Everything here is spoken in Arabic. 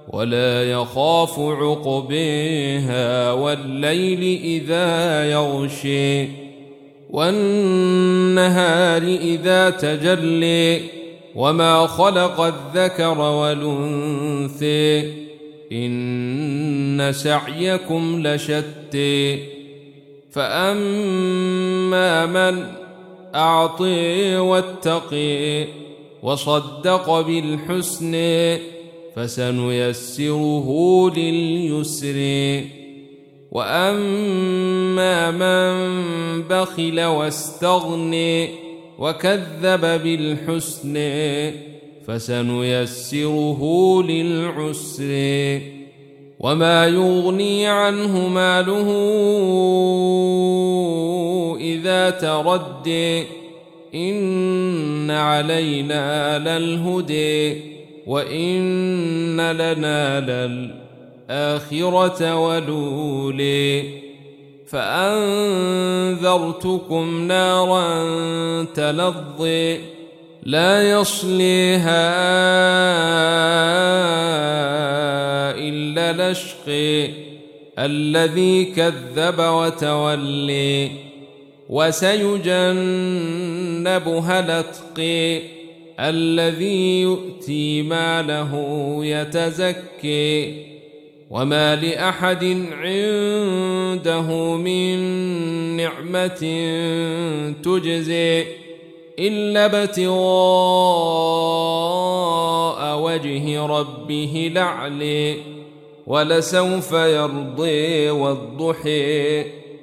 ولا يخاف عقبيها والليل إذا يغشي والنهار إذا تجلي وما خلق الذكر والأنثى إن سعيكم لشتى فأما من أعطي واتقي وصدق بالحسن فسنيسره لليسر وأما من بخل واستغني وكذب بالحسن فسنيسره للعسر وما يغني عنه ماله إذا تردي إن علينا للهدي وإن لنا للآخرة والأولى فأنذرتكم نارا تلظي لا يصليها إلا الأشقي الذي كذب وتولي وسيجنبها الأتقي الذي يؤتي ماله يتزكي وما لأحد عنده من نعمة تجزي إلا ابتغاء وجه ربه الأعلى ولسوف يرضي والضحى